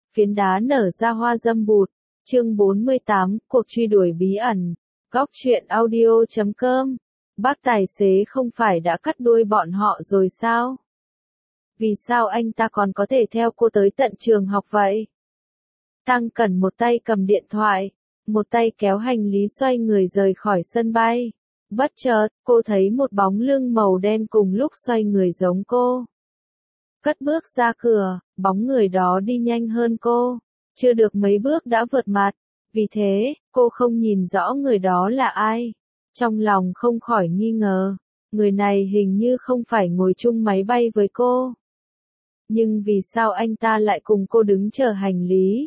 phiến đá nở ra hoa dâm bụt. Chương 48, cuộc truy đuổi bí ẩn. Góc truyện audio.com. Bác tài xế không phải đã cắt đuôi bọn họ rồi sao? Vì sao anh ta còn có thể theo cô tới tận trường học vậy? Tăng Cẩn một tay cầm điện thoại, một tay kéo hành lý xoay người rời khỏi sân bay. Bất chợt, cô thấy một bóng lưng màu đen cùng lúc xoay người giống cô. Cất bước ra cửa, bóng người đó đi nhanh hơn cô. Chưa được mấy bước đã vượt mặt. Vì thế, cô không nhìn rõ người đó là ai. Trong lòng không khỏi nghi ngờ. Người này hình như không phải ngồi chung máy bay với cô. Nhưng vì sao anh ta lại cùng cô đứng chờ hành lý?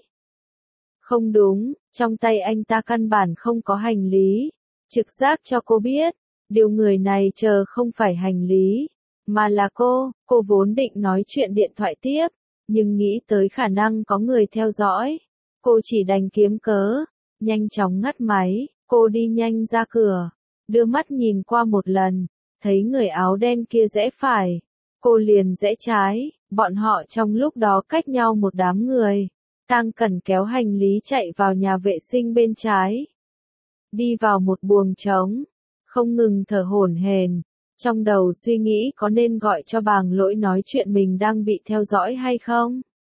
Không đúng, trong tay anh ta căn bản không có hành lý. Trực giác cho cô biết, điều người này chờ không phải hành lý, mà là cô vốn định nói chuyện điện thoại tiếp, nhưng nghĩ tới khả năng có người theo dõi. Cô chỉ đành kiếm cớ, nhanh chóng ngắt máy, cô đi nhanh ra cửa, đưa mắt nhìn qua một lần, thấy người áo đen kia rẽ phải, cô liền rẽ trái, bọn họ trong lúc đó cách nhau một đám người. Tăng Cẩn kéo hành lý chạy vào nhà vệ sinh bên trái. Đi vào một buồng trống, không ngừng thở hổn hển, trong đầu suy nghĩ có nên gọi cho bàng lỗi nói chuyện mình đang bị theo dõi hay không.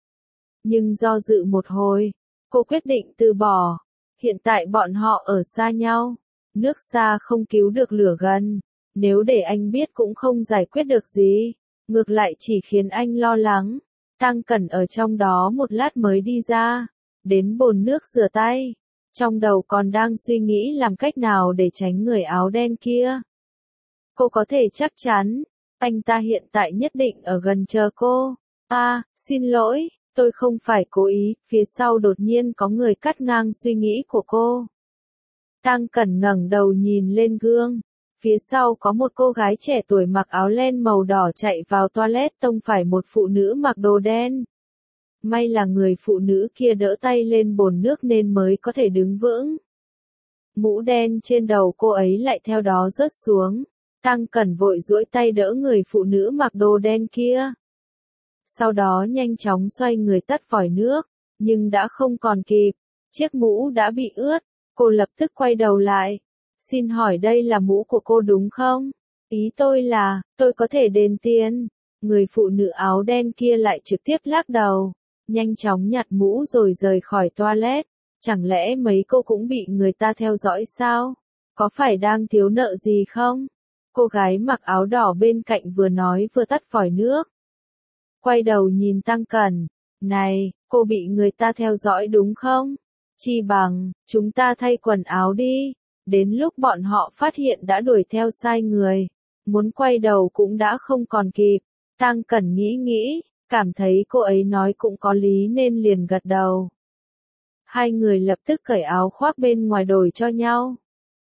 Nhưng do dự một hồi, cô quyết định từ bỏ. Hiện tại bọn họ ở xa nhau, nước xa không cứu được lửa gần, nếu để anh biết cũng không giải quyết được gì, ngược lại chỉ khiến anh lo lắng. Tăng Cẩn ở trong đó một lát mới đi ra, đến bồn nước rửa tay, trong đầu còn đang suy nghĩ làm cách nào để tránh người áo đen kia. Cô có thể chắc chắn, anh ta hiện tại nhất định ở gần chờ cô. Xin lỗi, tôi không phải cố ý, phía sau đột nhiên có người cắt ngang suy nghĩ của cô. Tăng Cẩn ngẩng đầu nhìn lên gương. Phía sau có một cô gái trẻ tuổi mặc áo len màu đỏ chạy vào toilet tông phải một phụ nữ mặc đồ đen. May là người phụ nữ kia đỡ tay lên bồn nước nên mới có thể đứng vững. Mũ đen trên đầu cô ấy lại theo đó rớt xuống. Tăng Cẩn vội duỗi tay đỡ người phụ nữ mặc đồ đen kia. Sau đó nhanh chóng xoay người tắt vòi nước, nhưng đã không còn kịp. Chiếc mũ đã bị ướt, cô lập tức quay đầu lại. Xin hỏi đây là mũ của cô đúng không? Ý tôi là, tôi có thể đền tiền. Người phụ nữ áo đen kia lại trực tiếp lắc đầu, nhanh chóng nhặt mũ rồi rời khỏi toilet. Chẳng lẽ mấy cô cũng bị người ta theo dõi sao? Có phải đang thiếu nợ gì không? Cô gái mặc áo đỏ bên cạnh vừa nói vừa tắt vòi nước. Quay đầu nhìn Tăng Cẩn. Này, cô bị người ta theo dõi đúng không? Chi bằng, chúng ta thay quần áo đi. Đến lúc bọn họ phát hiện đã đuổi theo sai người, muốn quay đầu cũng đã không còn kịp. Tăng Cẩn nghĩ, cảm thấy cô ấy nói cũng có lý nên liền gật đầu. Hai người lập tức cởi áo khoác bên ngoài đổi cho nhau.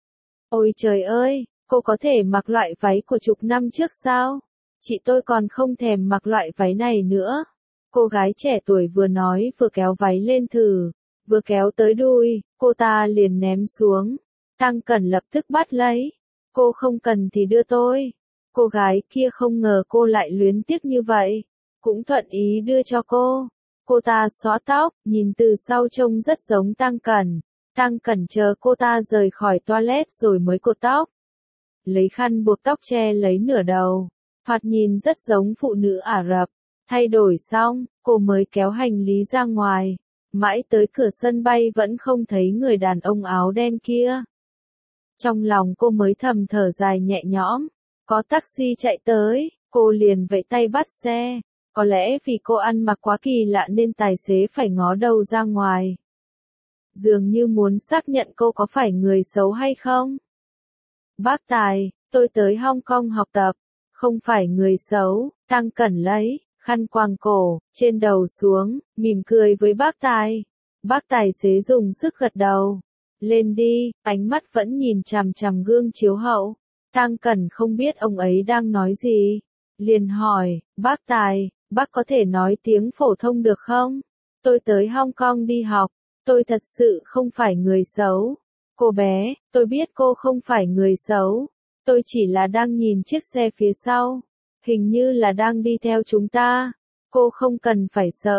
Ôi trời ơi, cô có thể mặc loại váy của chục năm trước sao? Chị tôi còn không thèm mặc loại váy này nữa. Cô gái trẻ tuổi vừa nói vừa kéo váy lên thử, vừa kéo tới đùi, cô ta liền ném xuống. Tăng Cẩn lập tức bắt lấy. Cô không cần thì đưa tôi. Cô gái kia không ngờ cô lại luyến tiếc như vậy, cũng thuận ý đưa cho cô. Cô ta xõa tóc, nhìn từ sau trông rất giống Tăng Cẩn. Tăng Cẩn chờ cô ta rời khỏi toilet rồi mới cột tóc. Lấy khăn buộc tóc che lấy nửa đầu, thoạt nhìn rất giống phụ nữ Ả Rập. Thay đổi xong, cô mới kéo hành lý ra ngoài. Mãi tới cửa sân bay vẫn không thấy người đàn ông áo đen kia. Trong lòng cô mới thầm thở dài nhẹ nhõm. Có taxi chạy tới, cô liền vẫy tay bắt xe. Có lẽ vì cô ăn mặc quá kỳ lạ nên tài xế phải ngó đầu ra ngoài. Dường như muốn xác nhận cô có phải người xấu hay không. Bác Tài, tôi tới Hong Kong học tập, không phải người xấu. Tăng Cẩn lấy khăn quàng cổ, trên đầu xuống, mỉm cười với bác Tài. Bác tài xế dùng sức gật đầu. Lên đi, ánh mắt vẫn nhìn chằm chằm gương chiếu hậu. Tăng Cẩn không biết ông ấy đang nói gì. Liền hỏi, bác Tài, bác có thể nói tiếng phổ thông được không? Tôi tới Hong Kong đi học, tôi thật sự không phải người xấu. Cô bé, tôi biết cô không phải người xấu. Tôi chỉ là đang nhìn chiếc xe phía sau. Hình như là đang đi theo chúng ta. Cô không cần phải sợ.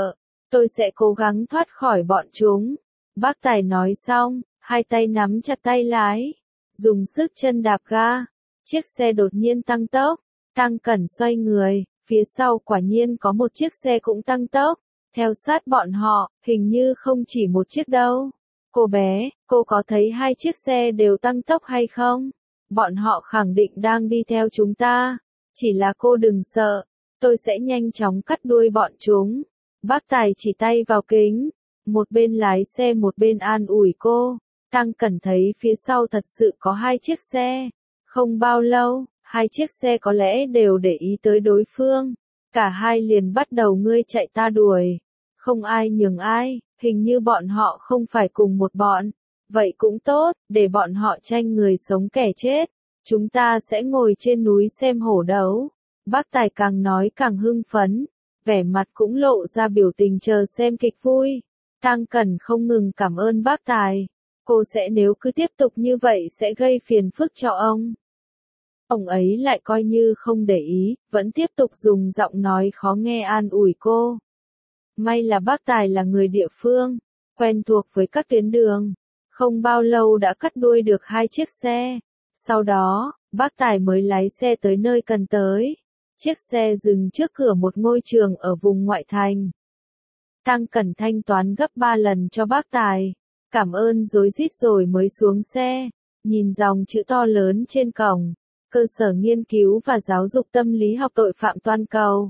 Tôi sẽ cố gắng thoát khỏi bọn chúng. Bác Tài nói xong, hai tay nắm chặt tay lái, dùng sức chân đạp ga. Chiếc xe đột nhiên tăng tốc, Tăng Cẩn xoay người, phía sau quả nhiên có một chiếc xe cũng tăng tốc, theo sát bọn họ, hình như không chỉ một chiếc đâu. Cô bé, cô có thấy hai chiếc xe đều tăng tốc hay không? Bọn họ khẳng định đang đi theo chúng ta. Chỉ là cô đừng sợ, tôi sẽ nhanh chóng cắt đuôi bọn chúng. Bác Tài chỉ tay vào kính, một bên lái xe một bên an ủi cô. Tăng Cẩn thấy phía sau thật sự có hai chiếc xe. Không bao lâu, hai chiếc xe có lẽ đều để ý tới đối phương. Cả hai liền bắt đầu ngươi chạy ta đuổi. Không ai nhường ai, hình như bọn họ không phải cùng một bọn. Vậy cũng tốt, để bọn họ tranh người sống kẻ chết. Chúng ta sẽ ngồi trên núi xem hổ đấu. Bác Tài càng nói càng hưng phấn, vẻ mặt cũng lộ ra biểu tình chờ xem kịch vui. Tăng Cẩn không ngừng cảm ơn bác Tài. Cô sẽ nếu cứ tiếp tục như vậy sẽ gây phiền phức cho ông. Ông ấy lại coi như không để ý, vẫn tiếp tục dùng giọng nói khó nghe an ủi cô. May là bác Tài là người địa phương, quen thuộc với các tuyến đường. Không bao lâu đã cắt đuôi được hai chiếc xe. Sau đó, bác Tài mới lái xe tới nơi cần tới. Chiếc xe dừng trước cửa một ngôi trường ở vùng ngoại thành. Tăng Cẩn thanh toán gấp 3 lần cho bác Tài. Cảm ơn rối rít rồi mới xuống xe. Nhìn dòng chữ to lớn trên cổng. Cơ sở nghiên cứu và giáo dục tâm lý học tội phạm toàn cầu.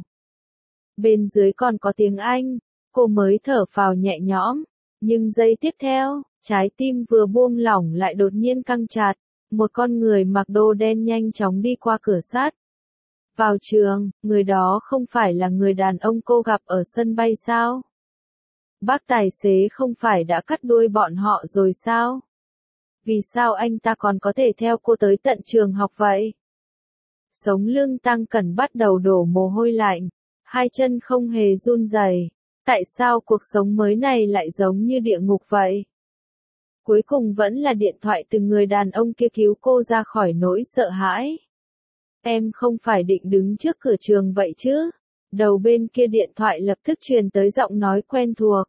Bên dưới còn có tiếng Anh. Cô mới thở phào nhẹ nhõm. Nhưng giây tiếp theo, trái tim vừa buông lỏng lại đột nhiên căng chặt. Một con người mặc đồ đen nhanh chóng đi qua cửa sắt. Vào trường, người đó không phải là người đàn ông cô gặp ở sân bay sao? Bác tài xế không phải đã cắt đuôi bọn họ rồi sao? Vì sao anh ta còn có thể theo cô tới tận trường học vậy? Sống lưng Tăng Cẩn bắt đầu đổ mồ hôi lạnh, hai chân không hề run rẩy. Tại sao cuộc sống mới này lại giống như địa ngục vậy? Cuối cùng vẫn là điện thoại từ người đàn ông kia cứu cô ra khỏi nỗi sợ hãi. Em không phải định đứng trước cửa trường vậy chứ? Đầu bên kia điện thoại lập tức truyền tới giọng nói quen thuộc.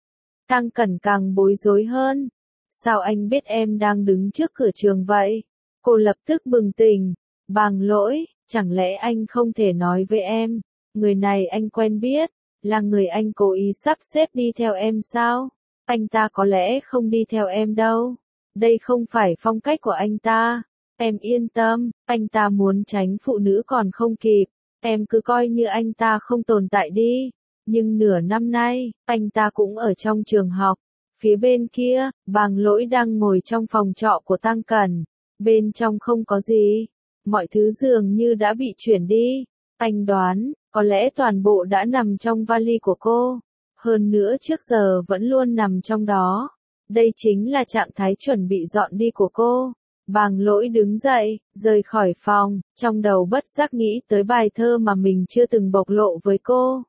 Tăng Cẩn càng bối rối hơn. Sao anh biết em đang đứng trước cửa trường vậy? Cô lập tức bừng tỉnh. Bàng lỗi, chẳng lẽ anh không thể nói với em? Người này anh quen biết, là người anh cố ý sắp xếp đi theo em sao? Anh ta có lẽ không đi theo em đâu. Đây không phải phong cách của anh ta. Em yên tâm, anh ta muốn tránh phụ nữ còn không kịp. Em cứ coi như anh ta không tồn tại đi. Nhưng nửa năm nay, anh ta cũng ở trong trường học. Phía bên kia, Bàng lỗi đang ngồi trong phòng trọ của Tăng Cẩn. Bên trong không có gì. Mọi thứ dường như đã bị chuyển đi. Anh đoán, có lẽ toàn bộ đã nằm trong vali của cô. Hơn nữa trước giờ vẫn luôn nằm trong đó. Đây chính là trạng thái chuẩn bị dọn đi của cô. Bàng lỗi đứng dậy, rời khỏi phòng, trong đầu bất giác nghĩ tới bài thơ mà mình chưa từng bộc lộ với cô.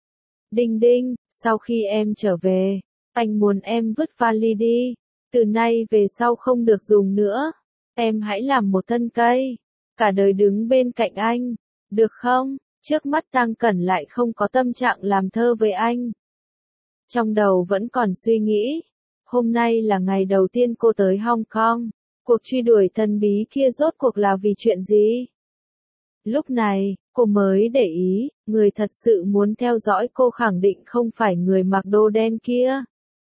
Đinh đinh, sau khi em trở về, anh muốn em vứt vali đi. Từ nay về sau không được dùng nữa. Em hãy làm một thân cây. Cả đời đứng bên cạnh anh. Được không? Trước mắt Tăng Cẩn lại không có tâm trạng làm thơ với anh. Trong đầu vẫn còn suy nghĩ. Hôm nay là ngày đầu tiên cô tới Hong Kong. Cuộc truy đuổi thần bí kia rốt cuộc là vì chuyện gì? Lúc này, cô mới để ý, người thật sự muốn theo dõi cô khẳng định không phải người mặc đồ đen kia.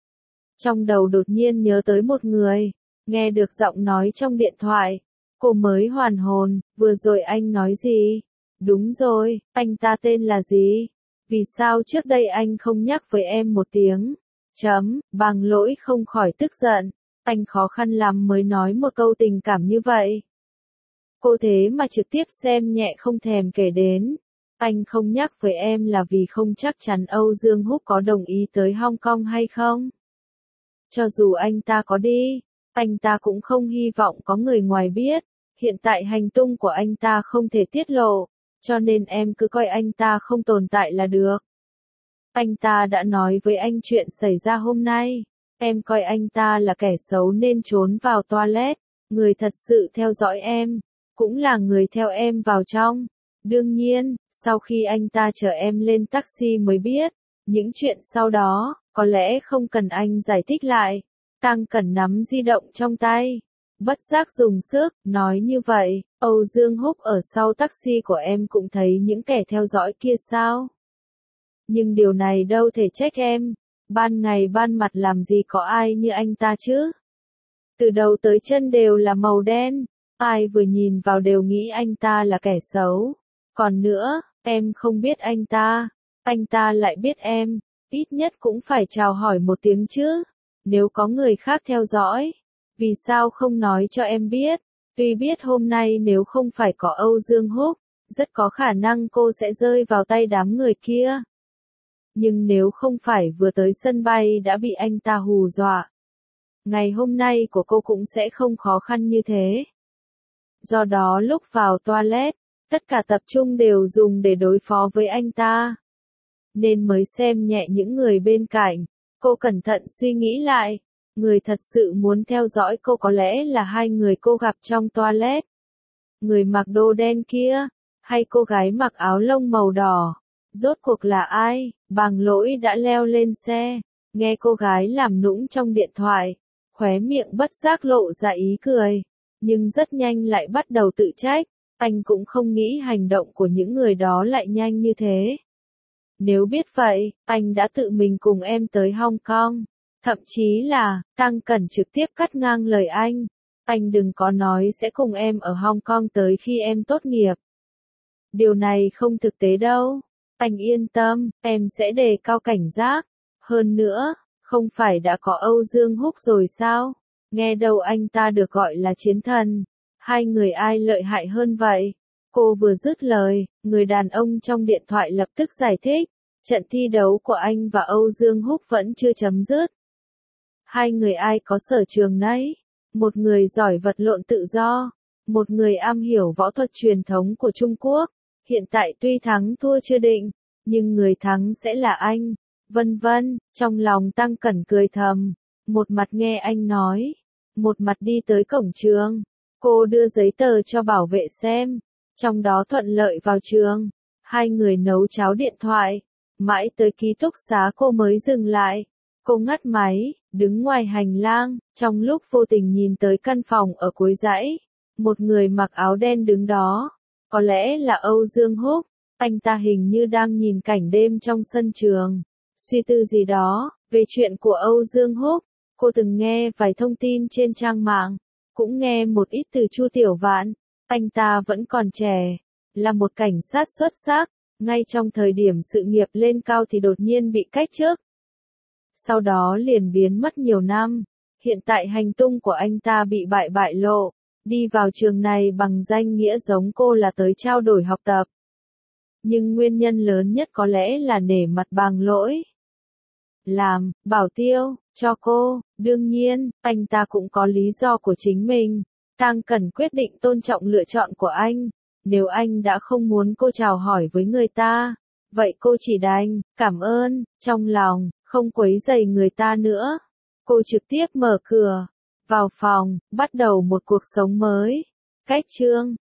Trong đầu đột nhiên nhớ tới một người, nghe được giọng nói trong điện thoại. Cô mới hoàn hồn, vừa rồi anh nói gì? Đúng rồi, anh ta tên là gì? Vì sao trước đây anh không nhắc với em một tiếng? Bàng lỗi không khỏi tức giận. Anh khó khăn lắm mới nói một câu tình cảm như vậy. Cô thế mà trực tiếp xem nhẹ không thèm kể đến. Anh không nhắc với em là vì không chắc chắn Âu Dương Húc có đồng ý tới Hong Kong hay không. Cho dù anh ta có đi, anh ta cũng không hy vọng có người ngoài biết. Hiện tại hành tung của anh ta không thể tiết lộ, cho nên em cứ coi anh ta không tồn tại là được. Anh ta đã nói với anh chuyện xảy ra hôm nay. Em coi anh ta là kẻ xấu nên trốn vào toilet. Người thật sự theo dõi em, cũng là người theo em vào trong. Đương nhiên, sau khi anh ta chở em lên taxi mới biết, Những chuyện sau đó, có lẽ không cần anh giải thích lại. Tăng Cẩn nắm di động trong tay. Bất giác dùng sức, nói như vậy, Âu Dương Húc ở sau taxi của em cũng thấy những kẻ theo dõi kia sao? Nhưng điều này đâu thể trách em. Ban ngày ban mặt làm gì có ai như anh ta chứ? Từ đầu tới chân đều là màu đen. Ai vừa nhìn vào đều nghĩ anh ta là kẻ xấu. Còn nữa, em không biết anh ta lại biết em, ít nhất cũng phải chào hỏi một tiếng chứ. Nếu có người khác theo dõi, vì sao không nói cho em biết? Tuy biết hôm nay nếu không phải có Âu Dương Húc, rất có khả năng cô sẽ rơi vào tay đám người kia. Nhưng nếu không phải vừa tới sân bay đã bị anh ta hù dọa, ngày hôm nay của cô cũng sẽ không khó khăn như thế. Do đó lúc vào toilet, tất cả tập trung đều dùng để đối phó với anh ta. Nên mới xem nhẹ những người bên cạnh. Cô cẩn thận suy nghĩ lại. Người thật sự muốn theo dõi cô có lẽ là hai người cô gặp trong toilet. Người mặc đồ đen kia, hay cô gái mặc áo lông màu đỏ. Rốt cuộc là ai? Bàng Lỗi đã leo lên xe, nghe cô gái làm nũng trong điện thoại, khóe miệng bất giác lộ ra ý cười, nhưng rất nhanh lại bắt đầu tự trách, anh cũng không nghĩ hành động của những người đó lại nhanh như thế. Nếu biết vậy, anh đã tự mình cùng em tới Hong Kong. Thậm chí là, Tăng Cẩn trực tiếp cắt ngang lời anh đừng có nói sẽ cùng em ở Hong Kong tới khi em tốt nghiệp. Điều này không thực tế đâu. Anh yên tâm, em sẽ đề cao cảnh giác. Hơn nữa, không phải đã có Âu Dương Húc rồi sao? Nghe đâu anh ta được gọi là chiến thần. Hai người ai lợi hại hơn vậy? Cô vừa dứt lời, người đàn ông trong điện thoại lập tức giải thích. Trận thi đấu của anh và Âu Dương Húc vẫn chưa chấm dứt. Hai người ai có sở trường nấy. Một người giỏi vật lộn tự do. Một người am hiểu võ thuật truyền thống của Trung Quốc. Hiện tại tuy thắng thua chưa định, nhưng người thắng sẽ là anh. Vân vân, trong lòng Tăng Cẩn cười thầm. Một mặt nghe anh nói. Một mặt đi tới cổng trường. Cô đưa giấy tờ cho bảo vệ xem. Trong đó thuận lợi vào trường. Hai người nấu cháo điện thoại. Mãi tới ký túc xá cô mới dừng lại. Cô ngắt máy, đứng ngoài hành lang, trong lúc vô tình nhìn tới căn phòng ở cuối dãy. Một người mặc áo đen đứng đó. Có lẽ là Âu Dương Húc. Anh ta hình như đang nhìn cảnh đêm trong sân trường. Suy tư gì đó, về chuyện của Âu Dương Húc. Cô từng nghe vài thông tin trên trang mạng. Cũng nghe một ít từ Chu Tiểu Vạn. Anh ta vẫn còn trẻ. Là một cảnh sát xuất sắc. Ngay trong thời điểm sự nghiệp lên cao thì đột nhiên bị cách chức. Sau đó liền biến mất nhiều năm. Hiện tại hành tung của anh ta bị bại lộ. Đi vào trường này bằng danh nghĩa giống cô là tới trao đổi học tập. Nhưng nguyên nhân lớn nhất có lẽ là nể mặt Bàng Lỗi. Làm, bảo tiêu, cho cô, đương nhiên, anh ta cũng có lý do của chính mình. Tăng Cẩn quyết định tôn trọng lựa chọn của anh. Nếu anh đã không muốn cô chào hỏi với người ta, vậy cô chỉ đành, cảm ơn, trong lòng, không quấy rầy người ta nữa. Cô trực tiếp mở cửa, vào phòng, bắt đầu một cuộc sống mới. Cách chương